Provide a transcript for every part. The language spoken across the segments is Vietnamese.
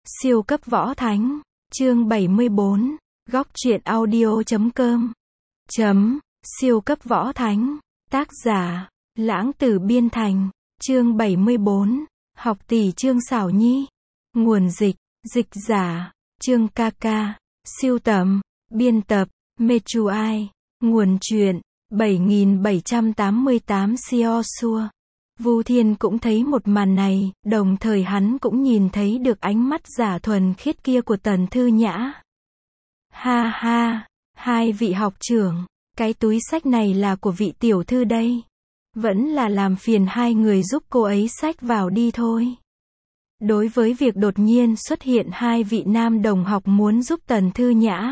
Siêu cấp võ thánh, chương 74, góc truyện audio.com. Siêu cấp võ thánh, tác giả, Lãng Tử Biên Thành, chương 74, học tỷ Trương Xảo Nhi, nguồn dịch, dịch giả, Trương ca ca, siêu tầm, biên tập, Mechuai, nguồn truyện, 7788 Siosua. Vu Thiên cũng thấy một màn này, đồng thời hắn cũng nhìn thấy được ánh mắt giả thuần khiết kia của Tần Thư Nhã. Ha ha, hai vị học trưởng, cái túi xách này là của vị tiểu thư đây. Vẫn là làm phiền hai người giúp cô ấy xách vào đi thôi. Đối với việc đột nhiên xuất hiện hai vị nam đồng học muốn giúp Tần Thư Nhã,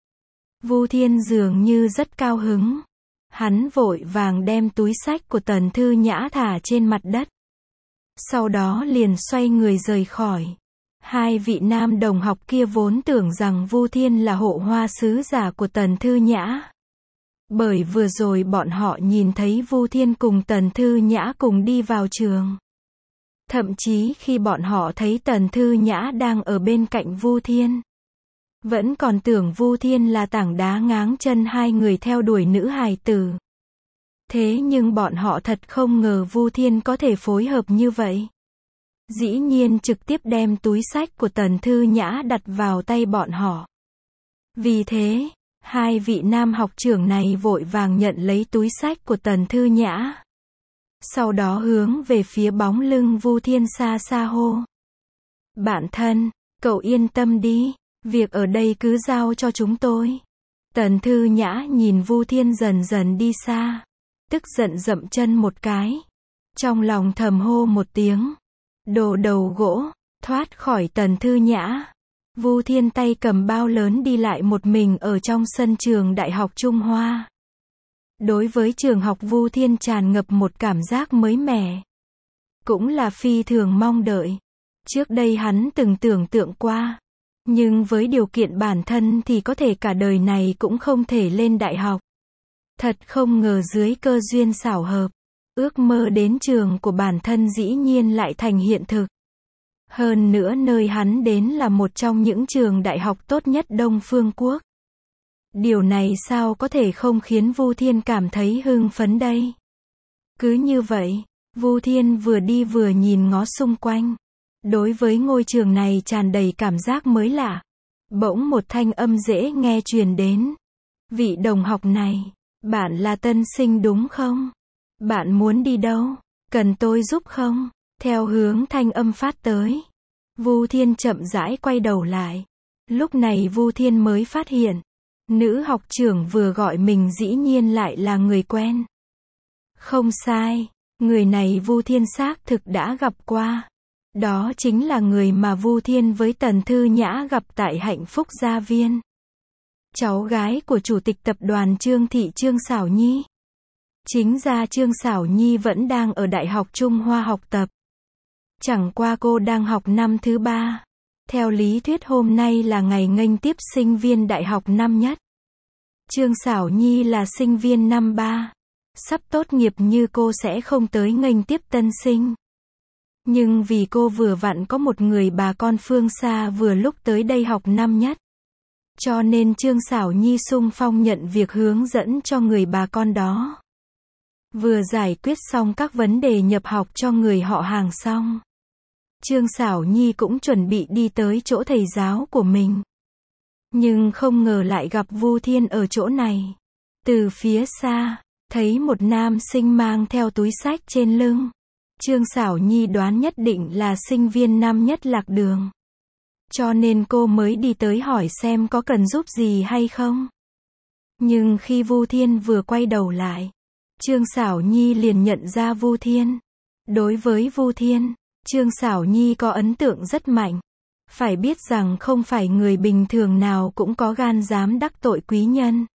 Vu Thiên dường như rất cao hứng. Hắn vội vàng đem túi xách của Tần Thư Nhã thả trên mặt đất. Sau đó liền xoay người rời khỏi. Hai vị nam đồng học kia vốn tưởng rằng Vu Thiên là hộ hoa sứ giả của Tần Thư Nhã. Bởi vừa rồi bọn họ nhìn thấy Vu Thiên cùng Tần Thư Nhã cùng đi vào trường. Thậm chí khi bọn họ thấy Tần Thư Nhã đang ở bên cạnh Vu Thiên, vẫn còn tưởng Vu Thiên là tảng đá ngáng chân hai người theo đuổi nữ hài tử. Thế nhưng bọn họ thật không ngờ Vu Thiên có thể phối hợp như vậy. Dĩ nhiên trực tiếp đem túi xách của Tần Thư Nhã đặt vào tay bọn họ. Vì thế, hai vị nam học trưởng này vội vàng nhận lấy túi xách của Tần Thư Nhã. Sau đó hướng về phía bóng lưng Vu Thiên xa xa hô. Bạn thân, cậu yên tâm đi. Việc ở đây cứ giao cho chúng tôi. Tần Thư Nhã nhìn Vu Thiên dần dần đi xa, tức giận dậm chân một cái. Trong lòng thầm hô một tiếng. Đồ đầu gỗ, thoát khỏi Tần Thư Nhã. Vu Thiên tay cầm bao lớn đi lại một mình ở trong sân trường Đại học Trung Hoa. Đối với trường học Vu Thiên tràn ngập một cảm giác mới mẻ. Cũng là phi thường mong đợi. Trước đây hắn từng tưởng tượng qua. Nhưng với điều kiện bản thân thì có thể cả đời này cũng không thể lên đại học. Thật không ngờ dưới cơ duyên xảo hợp, ước mơ đến trường của bản thân dĩ nhiên lại thành hiện thực. Hơn nữa nơi hắn đến là một trong những trường đại học tốt nhất Đông Phương Quốc. Điều này sao có thể không khiến Vu Thiên cảm thấy hưng phấn đây? Cứ như vậy, Vu Thiên vừa đi vừa nhìn ngó xung quanh. Đối với ngôi trường này tràn đầy cảm giác mới lạ. Bỗng một thanh âm dễ nghe truyền đến. Vị đồng học này, bạn là tân sinh đúng không? Bạn muốn đi đâu? Cần tôi giúp không? Theo hướng thanh âm phát tới, Vu Thiên chậm rãi quay đầu lại. Lúc này Vu Thiên mới phát hiện, nữ học trưởng vừa gọi mình dĩ nhiên lại là người quen. Không sai, người này Vu Thiên xác thực đã gặp qua. Đó chính là người mà Vu Thiên với Tần Thư Nhã gặp tại Hạnh Phúc Gia Viên. Cháu gái của chủ tịch tập đoàn Trương Thị Trương Xảo Nhi. Chính ra Trương Xảo Nhi vẫn đang ở Đại học Trung Hoa học tập. Chẳng qua cô đang học năm thứ 3. Theo lý thuyết hôm nay là ngày nghênh tiếp sinh viên đại học năm nhất. Trương Xảo Nhi là sinh viên năm 3. Sắp tốt nghiệp như cô sẽ không tới nghênh tiếp tân sinh. Nhưng vì cô vừa vặn có một người bà con phương xa vừa lúc tới đây học năm nhất. Cho nên Trương Xảo Nhi xung phong nhận việc hướng dẫn cho người bà con đó. Vừa giải quyết xong các vấn đề nhập học cho người họ hàng xong, Trương Xảo Nhi cũng chuẩn bị đi tới chỗ thầy giáo của mình. Nhưng không ngờ lại gặp Vu Thiên ở chỗ này. Từ phía xa, thấy một nam sinh mang theo túi xách trên lưng. Trương Xảo Nhi đoán nhất định là sinh viên năm nhất lạc đường. Cho nên cô mới đi tới hỏi xem có cần giúp gì hay không. Nhưng khi Vu Thiên vừa quay đầu lại, Trương Xảo Nhi liền nhận ra Vu Thiên. Đối với Vu Thiên, Trương Xảo Nhi có ấn tượng rất mạnh. Phải biết rằng không phải người bình thường nào cũng có gan dám đắc tội quý nhân.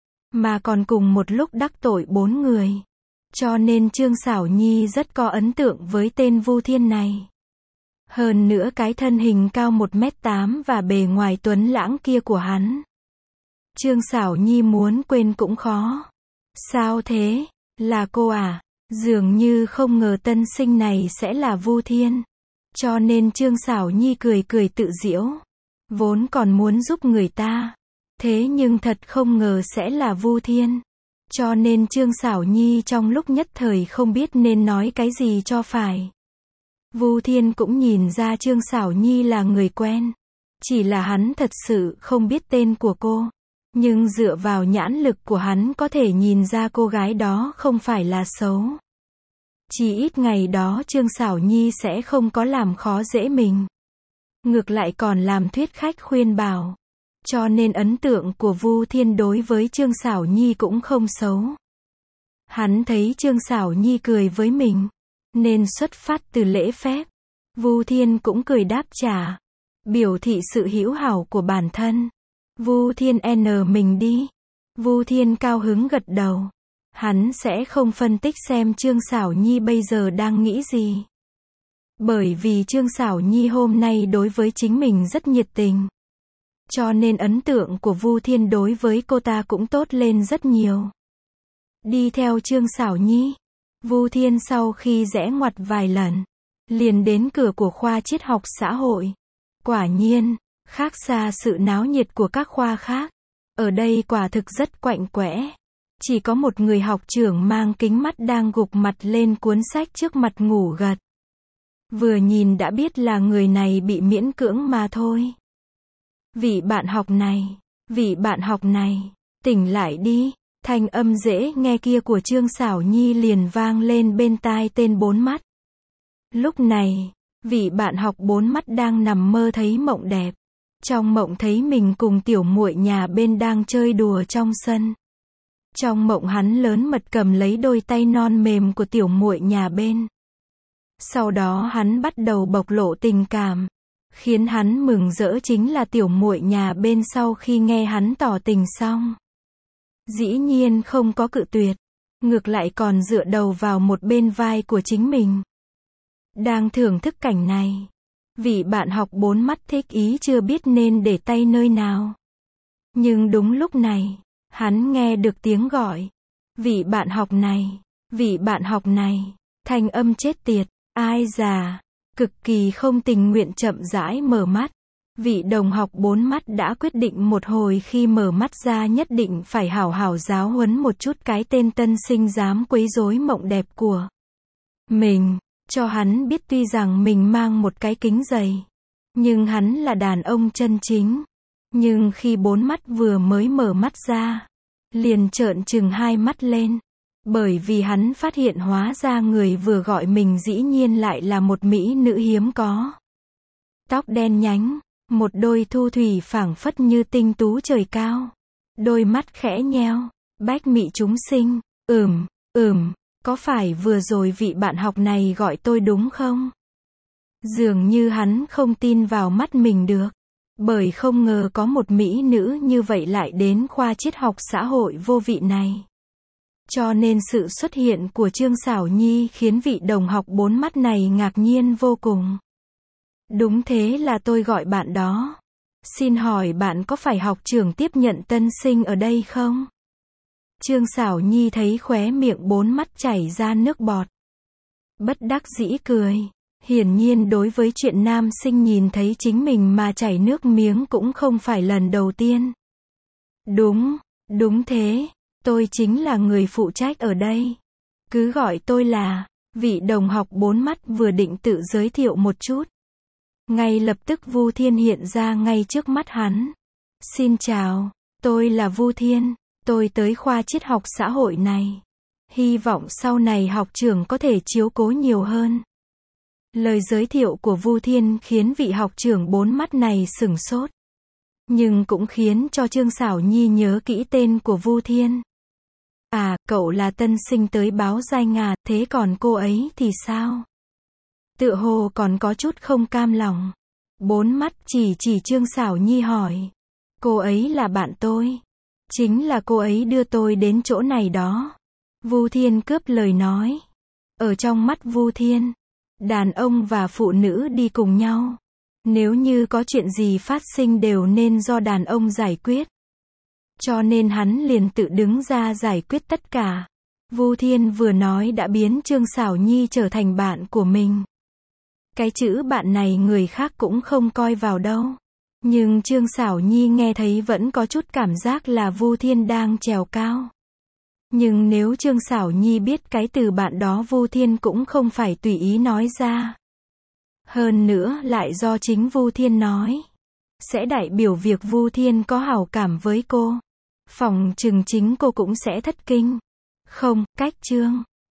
Mà còn cùng một lúc đắc tội 4 người. Cho nên Trương Xảo Nhi rất có ấn tượng với tên Vu Thiên này. Hơn nữa cái thân hình cao 1m8 và bề ngoài tuấn lãng kia của hắn. Trương Xảo Nhi muốn quên cũng khó. Sao thế? Là cô à? Dường như không ngờ tân sinh này sẽ là Vu Thiên. Cho nên Trương Sảo Nhi cười cười tự giễu. Vốn còn muốn giúp người ta. Thế nhưng thật không ngờ sẽ là Vu Thiên. Cho nên Trương Sảo Nhi trong lúc nhất thời không biết nên nói cái gì cho phải. Vu Thiên cũng nhìn ra Trương Sảo Nhi là người quen. Chỉ là hắn thật sự không biết tên của cô. Nhưng dựa vào nhãn lực của hắn có thể nhìn ra cô gái đó không phải là xấu. Chỉ ít ngày đó Trương Sảo Nhi sẽ không có làm khó dễ mình. Ngược lại còn làm thuyết khách khuyên bảo. Cho nên ấn tượng của Vu Thiên đối với Trương Sảo Nhi cũng không xấu. Hắn thấy Trương Sảo Nhi cười với mình, nên xuất phát từ lễ phép. Vu Thiên cũng cười đáp trả, biểu thị sự hữu hảo của bản thân. Vu Thiên mình đi. Vu Thiên cao hứng gật đầu. Hắn sẽ không phân tích xem Trương Sảo Nhi bây giờ đang nghĩ gì. Bởi vì Trương Sảo Nhi hôm nay đối với chính mình rất nhiệt tình. Cho nên ấn tượng của Vu Thiên đối với cô ta cũng tốt lên rất nhiều. Đi theo Trương Sảo Nhi, Vu Thiên sau khi rẽ ngoặt vài lần, liền đến cửa của khoa triết học xã hội. Quả nhiên, khác xa sự náo nhiệt của các khoa khác. Ở đây quả thực rất quạnh quẽ. Chỉ có một người học trưởng mang kính mắt đang gục mặt lên cuốn sách trước mặt ngủ gật. Vừa nhìn đã biết là người này bị miễn cưỡng mà thôi. Vị bạn học này, tỉnh lại đi. Thanh âm dễ nghe kia của Trương Sảo Nhi liền vang lên bên tai tên bốn mắt. Lúc này, vị bạn học bốn mắt đang nằm mơ thấy mộng đẹp. Trong mộng thấy mình cùng tiểu muội nhà bên đang chơi đùa trong sân. Trong mộng hắn lớn mật cầm lấy đôi tay non mềm của tiểu muội nhà bên. Sau đó hắn bắt đầu bộc lộ tình cảm. Khiến hắn mừng rỡ chính là tiểu muội nhà bên sau khi nghe hắn tỏ tình xong. Dĩ nhiên không có cự tuyệt. Ngược lại còn dựa đầu vào một bên vai của chính mình. Đang thưởng thức cảnh này. Vị bạn học bốn mắt thích ý chưa biết nên để tay nơi nào. Nhưng đúng lúc này, hắn nghe được tiếng gọi. Vị bạn học này, thanh âm chết tiệt, ai già, cực kỳ không tình nguyện chậm rãi mở mắt. Vị đồng học bốn mắt đã quyết định một hồi khi mở mắt ra nhất định phải hảo hảo giáo huấn một chút cái tên tân sinh dám quấy rối mộng đẹp của mình. Cho hắn biết tuy rằng mình mang một cái kính dày, nhưng hắn là đàn ông chân chính. Nhưng khi bốn mắt vừa mới mở mắt ra, liền trợn trừng hai mắt lên. Bởi vì hắn phát hiện hóa ra người vừa gọi mình dĩ nhiên lại là một mỹ nữ hiếm có. Tóc đen nhánh, một đôi thu thủy phảng phất như tinh tú trời cao. Đôi mắt khẽ nheo, bách mị chúng sinh, có phải vừa rồi vị bạn học này gọi tôi đúng không? Dường như hắn không tin vào mắt mình được. Bởi không ngờ có một mỹ nữ như vậy lại đến khoa triết học xã hội vô vị này. Cho nên sự xuất hiện của Trương Sảo Nhi khiến vị đồng học bốn mắt này ngạc nhiên vô cùng. Đúng thế là tôi gọi bạn đó. Xin hỏi bạn có phải học trưởng tiếp nhận tân sinh ở đây không? Trương Sảo Nhi thấy khóe miệng bốn mắt chảy ra nước bọt. Bất đắc dĩ cười. Hiển nhiên đối với chuyện nam sinh nhìn thấy chính mình mà chảy nước miếng cũng không phải lần đầu tiên. Đúng thế. Tôi chính là người phụ trách ở đây. Cứ gọi tôi là. Vị đồng học bốn mắt vừa định tự giới thiệu một chút. Ngay lập tức Vu Thiên hiện ra ngay trước mắt hắn. Xin chào, tôi là Vu Thiên. Tôi tới khoa triết học xã hội này. Hy vọng sau này học trưởng có thể chiếu cố nhiều hơn. Lời giới thiệu của Vu Thiên khiến vị học trưởng bốn mắt này sửng sốt. Nhưng cũng khiến cho Trương Sảo Nhi nhớ kỹ tên của Vu Thiên. À, cậu là tân sinh tới báo danh à, thế còn cô ấy thì sao? Tựa hồ còn có chút không cam lòng. Bốn mắt chỉ Trương Sảo Nhi hỏi. Cô ấy là bạn tôi. Chính là cô ấy đưa tôi đến chỗ này đó. Vu Thiên cướp lời nói. Ở trong mắt Vu Thiên, đàn ông và phụ nữ đi cùng nhau. Nếu như có chuyện gì phát sinh đều nên do đàn ông giải quyết. Cho nên hắn liền tự đứng ra giải quyết tất cả. Vu Thiên vừa nói đã biến Trương Sảo Nhi trở thành bạn của mình. Cái chữ bạn này người khác cũng không coi vào đâu. Nhưng Trương Sảo Nhi nghe thấy vẫn có chút cảm giác là Vu Thiên đang trèo cao. Nhưng nếu Trương Sảo Nhi biết cái từ bạn đó Vu Thiên cũng không phải tùy ý nói ra. Hơn nữa lại do chính Vu Thiên nói. Sẽ đại biểu việc Vu Thiên có hảo cảm với cô. Phòng chừng chính cô cũng sẽ thất kinh. Không, cách Trương